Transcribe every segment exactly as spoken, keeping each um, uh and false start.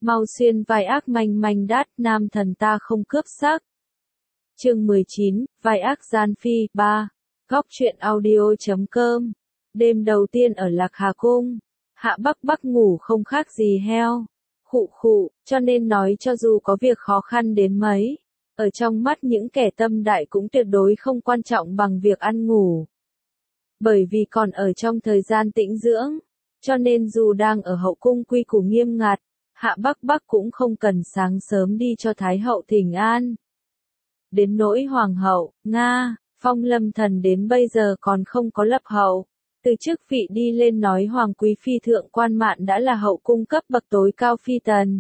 mau xuyên vai ác manh manh đát, nam thần ta không cướp sắc. Chương mười chín, vai ác gian phi, ba. Góc truyện audio chấm com. Đêm đầu tiên ở Lạc Hà Cung, Hạ Bắc Bắc ngủ không khác gì heo. Khụ khụ, cho nên nói cho dù có việc khó khăn đến mấy, ở trong mắt những kẻ tâm đại cũng tuyệt đối không quan trọng bằng việc ăn ngủ. Bởi vì còn ở trong thời gian tĩnh dưỡng, cho nên dù đang ở hậu cung quy củ nghiêm ngặt, Hạ Bắc Bắc cũng không cần sáng sớm đi cho Thái hậu thỉnh an. Đến nỗi hoàng hậu, Nga, Phong Lâm Thần đến bây giờ còn không có lập hậu. Từ chức vị đi lên nói hoàng quý phi thượng quan mạn đã là hậu cung cấp bậc tối cao phi tần.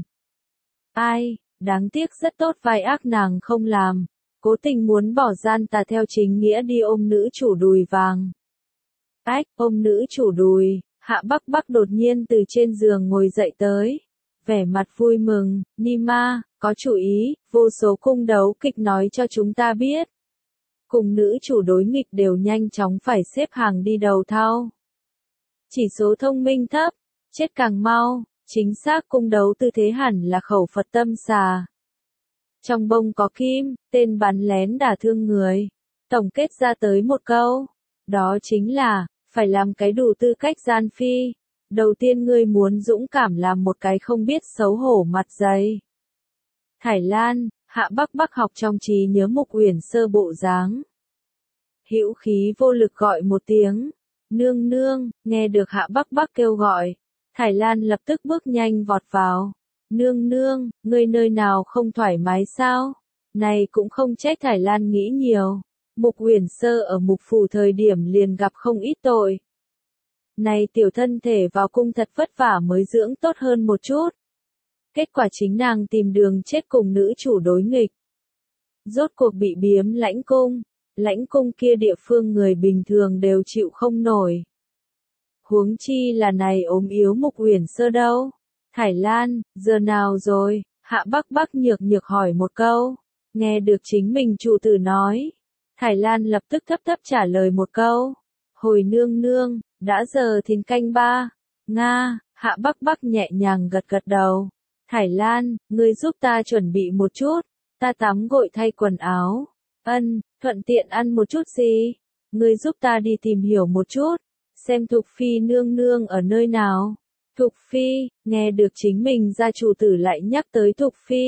Ai, đáng tiếc rất tốt vai ác nàng không làm, cố tình muốn bỏ gian tà theo chính nghĩa đi ôm nữ chủ đùi vàng. Ách, ôm nữ chủ đùi, Hạ Bắc Bắc đột nhiên từ trên giường ngồi dậy tới. Vẻ mặt vui mừng, Nima, có chủ ý, vô số cung đấu kịch nói cho chúng ta biết. Cùng nữ chủ đối nghịch đều nhanh chóng phải xếp hàng đi đầu thau. Chỉ số thông minh thấp, chết càng mau, chính xác cung đấu tư thế hẳn là khẩu Phật tâm xà. Trong bông có kim, tên bắn lén đả thương người. Tổng kết ra tới một câu, đó chính là, phải làm cái đủ tư cách gian phi. Đầu tiên ngươi muốn dũng cảm làm một cái không biết xấu hổ mặt dày. Thải Lan, Hạ Bắc Bắc học trong trí nhớ Mục Uyển Sơ bộ dáng. Hữu khí vô lực gọi một tiếng, nương nương, nghe được Hạ Bắc Bắc kêu gọi, Thải Lan lập tức bước nhanh vọt vào. Nương nương, ngươi nơi nào không thoải mái sao? Này cũng không trách Thải Lan nghĩ nhiều. Mục Uyển Sơ ở Mục phủ thời điểm liền gặp không ít tội. Này tiểu thân thể vào cung thật vất vả mới dưỡng tốt hơn một chút. Kết quả chính nàng tìm đường chết cùng nữ chủ đối nghịch. Rốt cuộc bị biếm lãnh cung. Lãnh cung kia địa phương người bình thường đều chịu không nổi. Huống chi là này ốm yếu Mục Uyển Sơ đâu. Thải Lan, giờ nào rồi? Hạ Bắc Bắc nhược nhược hỏi một câu. Nghe được chính mình chủ tử nói. Thải Lan lập tức thấp thấp trả lời một câu. Hồi nương nương, đã giờ thìn canh ba. Nga, Hạ Bắc Bắc nhẹ nhàng gật gật đầu. Thải Lan, ngươi giúp ta chuẩn bị một chút. Ta tắm gội thay quần áo. Ân, thuận tiện ăn một chút gì? Ngươi giúp ta đi tìm hiểu một chút. Xem Thục Phi nương nương ở nơi nào. Thục Phi, nghe được chính mình gia chủ tử lại nhắc tới Thục Phi.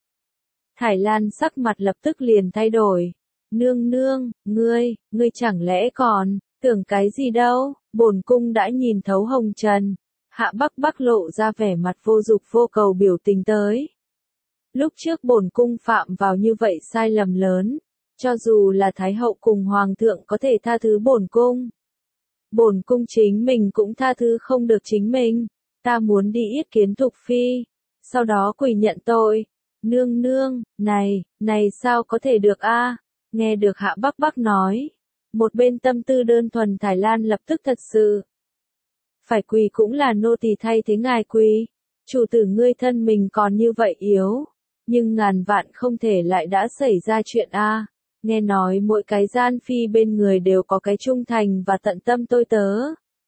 Thải Lan sắc mặt lập tức liền thay đổi. Nương nương, ngươi, ngươi chẳng lẽ còn, tưởng cái gì đâu, bổn cung đã nhìn thấu hồng trần. Hạ Bắc Bắc lộ ra vẻ mặt vô dục vô cầu biểu tình tới. Lúc trước bổn cung phạm vào như vậy sai lầm lớn, cho dù là Thái hậu cùng Hoàng thượng có thể tha thứ bổn cung. Bổn cung chính mình cũng tha thứ không được chính mình, ta muốn đi yết kiến Thục Phi, sau đó quỳ nhận tội. Nương nương, này, này sao có thể được a? Nghe được Hạ Bắc Bắc nói, một bên tâm tư đơn thuần Thải Lan lập tức thật sự. Phải quỳ cũng là nô tỳ thay thế ngài quỳ, chủ tử ngươi thân mình còn như vậy yếu, nhưng ngàn vạn không thể lại đã xảy ra chuyện a. Nghe nói mỗi cái gian phi bên người đều có cái trung thành và tận tâm tôi tớ.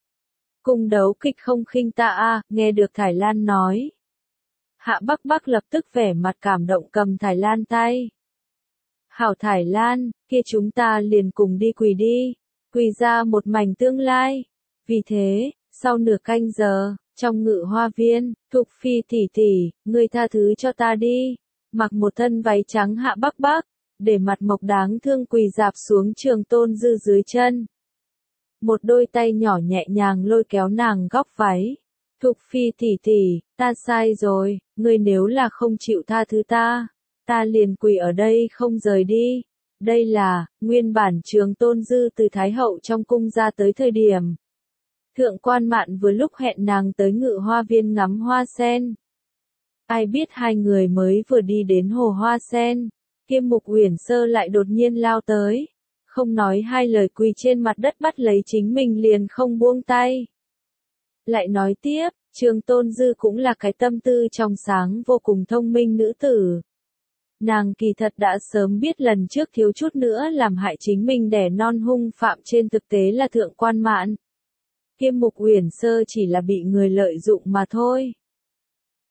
Cung đấu kịch không khinh ta a, nghe được Thải Lan nói. Hạ Bắc Bắc lập tức vẻ mặt cảm động cầm Thải Lan tay. Hảo Thải Lan, kia chúng ta liền cùng đi quỳ đi, quỳ ra một mảnh tương lai. Vì thế, sau nửa canh giờ, trong ngự hoa viên, Thục Phi tỷ tỷ, ngươi tha thứ cho ta đi. Mặc một thân váy trắng Hạ Bắc Bắc, để mặt mộc đáng thương quỳ dạp xuống Trường Tôn Dư dưới chân. Một đôi tay nhỏ nhẹ nhàng lôi kéo nàng góc váy. Thục Phi tỷ tỷ, ta sai rồi, ngươi nếu là không chịu tha thứ ta, ta liền quỳ ở đây không rời đi. Đây là, nguyên bản Trường Tôn Dư từ Thái hậu trong cung ra tới thời điểm. Thượng quan mạn vừa lúc hẹn nàng tới ngự hoa viên ngắm hoa sen. Ai biết hai người mới vừa đi đến hồ hoa sen, kia Mục Uyển Sơ lại đột nhiên lao tới. Không nói hai lời quỳ trên mặt đất bắt lấy chính mình liền không buông tay. Lại nói tiếp, Trường Tôn Dư cũng là cái tâm tư trong sáng vô cùng thông minh nữ tử. Nàng kỳ thật đã sớm biết lần trước thiếu chút nữa làm hại chính mình đẻ non hung phạm trên thực tế là thượng quan mạn. Kia Mục Uyển Sơ chỉ là bị người lợi dụng mà thôi.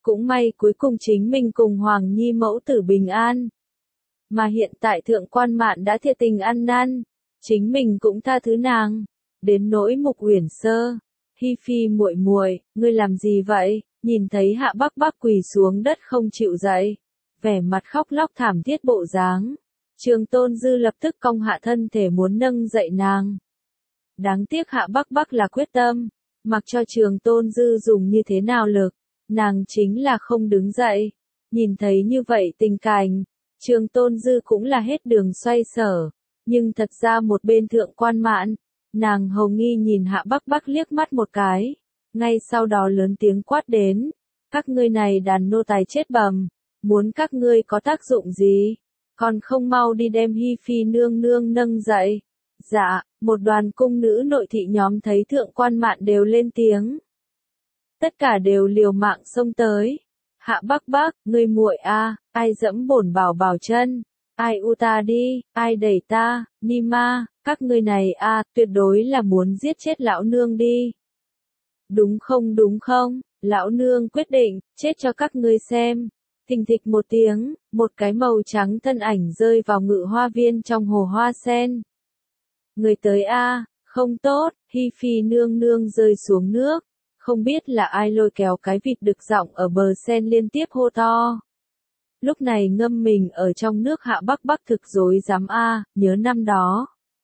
Cũng may cuối cùng chính mình cùng Hoàng Nhi mẫu tử bình an. Mà hiện tại thượng quan mạn đã thiệt tình ăn năn, chính mình cũng tha thứ nàng. Đến nỗi Mục Uyển Sơ, Hi Phi muội muội, ngươi làm gì vậy? Nhìn thấy Hạ Bắc Bắc quỳ xuống đất không chịu dậy, vẻ mặt khóc lóc thảm thiết bộ dáng. Trường Tôn Dư lập tức cong hạ thân thể muốn nâng dậy nàng. Đáng tiếc Hạ Bắc Bắc là quyết tâm, mặc cho Trường Tôn Dư dùng như thế nào lực, nàng chính là không đứng dậy. Nhìn thấy như vậy tình cảnh, Trường Tôn Dư cũng là hết đường xoay sở, nhưng thật ra một bên thượng quan mạn, nàng hầu nghi nhìn Hạ Bắc Bắc liếc mắt một cái, ngay sau đó lớn tiếng quát đến, các ngươi này đàn nô tài chết bầm, muốn các ngươi có tác dụng gì, còn không mau đi đem Hi Phi nương nương nâng dậy. Dạ, một đoàn cung nữ nội thị nhóm thấy thượng quan mạn đều lên tiếng. Tất cả đều liều mạng xông tới. Hạ Bắc Bắc, ngươi muội a, ai dẫm bổn bảo bảo chân, ai u ta đi, ai đẩy ta, ni ma, các ngươi này a, tuyệt đối là muốn giết chết lão nương đi. Đúng không đúng không, lão nương quyết định, chết cho các ngươi xem. Thình thịch một tiếng, một cái màu trắng thân ảnh rơi vào ngự hoa viên trong hồ hoa sen. Người tới a, không tốt, Hi Phi nương nương rơi xuống nước. Không biết là ai lôi kéo cái vịt đực giọng ở bờ sen liên tiếp hô to. Lúc này ngâm mình ở trong nước Hạ Bắc Bắc thực dối dám a, nhớ năm đó.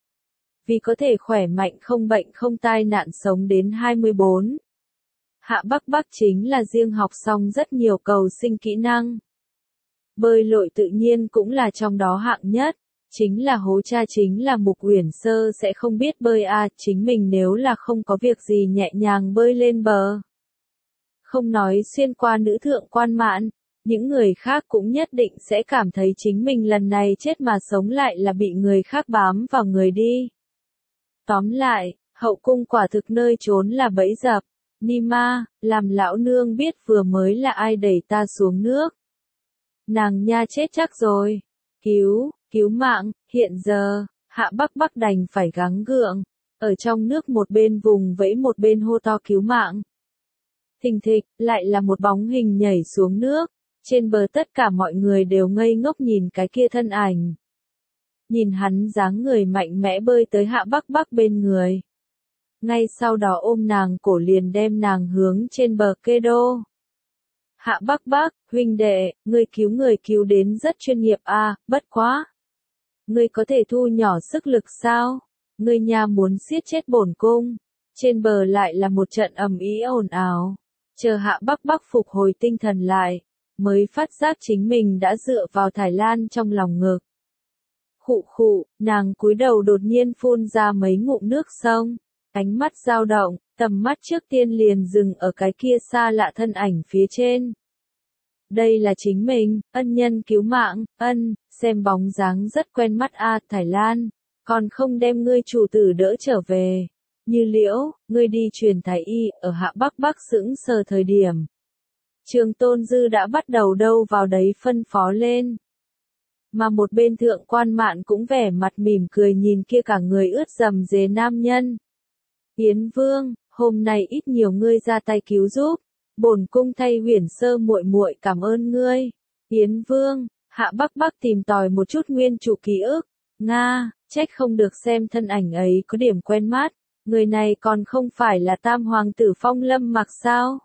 Vì có thể khỏe mạnh không bệnh không tai nạn sống đến hai mươi bốn. Hạ Bắc Bắc chính là riêng học xong rất nhiều cầu sinh kỹ năng. Bơi lội tự nhiên cũng là trong đó hạng nhất. Chính là hố cha chính là Mục Uyển Sơ sẽ không biết bơi a, chính mình nếu là không có việc gì nhẹ nhàng bơi lên bờ. Không nói xuyên qua nữ thượng quan mạn, những người khác cũng nhất định sẽ cảm thấy chính mình lần này chết mà sống lại là bị người khác bám vào người đi. Tóm lại, hậu cung quả thực nơi trốn là bẫy dập. Ni ma, làm lão nương biết vừa mới là ai đẩy ta xuống nước. Nàng nha chết chắc rồi. Cứu, cứu mạng, hiện giờ, Hạ Bắc Bắc đành phải gắng gượng. Ở trong nước một bên vùng vẫy một bên hô to cứu mạng. Thình thịch, lại là một bóng hình nhảy xuống nước. Trên bờ tất cả mọi người đều ngây ngốc nhìn cái kia thân ảnh. Nhìn hắn dáng người mạnh mẽ bơi tới Hạ Bắc Bắc bên người. Ngay sau đó ôm nàng cổ liền đem nàng hướng trên bờ kê đô. Hạ Bắc Bắc, huynh đệ, ngươi cứu người cứu đến rất chuyên nghiệp a, à, bất quá. Ngươi có thể thu nhỏ sức lực sao? Ngươi nhà muốn siết chết bổn cung. Trên bờ lại là một trận ầm ĩ ồn ào. Chờ Hạ Bắc Bắc phục hồi tinh thần lại, mới phát giác chính mình đã dựa vào Thải Lan trong lòng ngực. Khụ khụ, nàng cúi đầu đột nhiên phun ra mấy ngụm nước sông. Ánh mắt dao động, tầm mắt trước tiên liền dừng ở cái kia xa lạ thân ảnh phía trên. Đây là chính mình, ân nhân cứu mạng, ân, xem bóng dáng rất quen mắt a, Thải Lan, còn không đem ngươi chủ tử đỡ trở về. Như Liễu, ngươi đi truyền thái y, ở Hạ Bắc Bắc sững sờ thời điểm. Trường Tôn Dư đã bắt đầu đâu vào đấy phân phó lên. Mà một bên thượng quan mạn cũng vẻ mặt mỉm cười nhìn kia cả người ướt dầm dề nam nhân. Yến Vương, hôm nay ít nhiều ngươi ra tay cứu giúp, bổn cung thay Uyển Sơ muội muội cảm ơn ngươi. Yến Vương, Hạ Bắc Bắc tìm tòi một chút nguyên chủ ký ức, nga, trách không được xem thân ảnh ấy có điểm quen mắt, người này còn không phải là Tam hoàng tử Phong Lâm Mặc sao?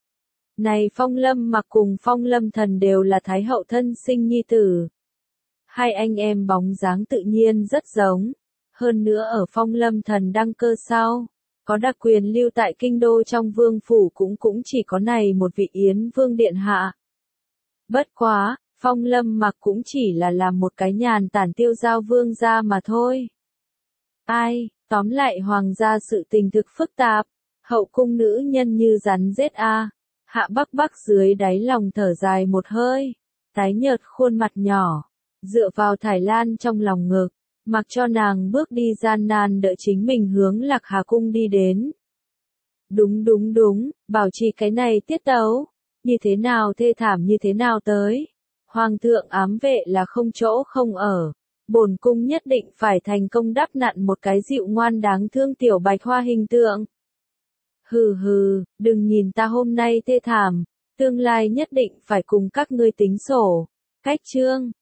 Này Phong Lâm Mặc cùng Phong Lâm Thần đều là thái hậu thân sinh nhi tử. Hai anh em bóng dáng tự nhiên rất giống, hơn nữa ở Phong Lâm Thần đăng cơ sau. Có đặc quyền lưu tại kinh đô trong vương phủ cũng cũng chỉ có này một vị Yến Vương điện hạ. Bất quá, Phong Lâm Mặc cũng chỉ là làm một cái nhàn tản tiêu giao vương gia mà thôi. Ai, tóm lại hoàng gia sự tình thực phức tạp, hậu cung nữ nhân như rắn rết a. Hạ Bắc Bắc dưới đáy lòng thở dài một hơi, tái nhợt khuôn mặt nhỏ, dựa vào Thải Lan trong lòng ngực. Mặc cho nàng bước đi gian nan đợi chính mình hướng Lạc Hà Cung đi đến. Đúng đúng đúng, bảo trì cái này tiết tấu. Như thế nào thê thảm như thế nào tới. Hoàng thượng ám vệ là không chỗ không ở. Bổn cung nhất định phải thành công đắp nặn một cái dịu ngoan đáng thương tiểu bạch hoa hình tượng. Hừ hừ, đừng nhìn ta hôm nay thê thảm. Tương lai nhất định phải cùng các ngươi tính sổ. Cách chương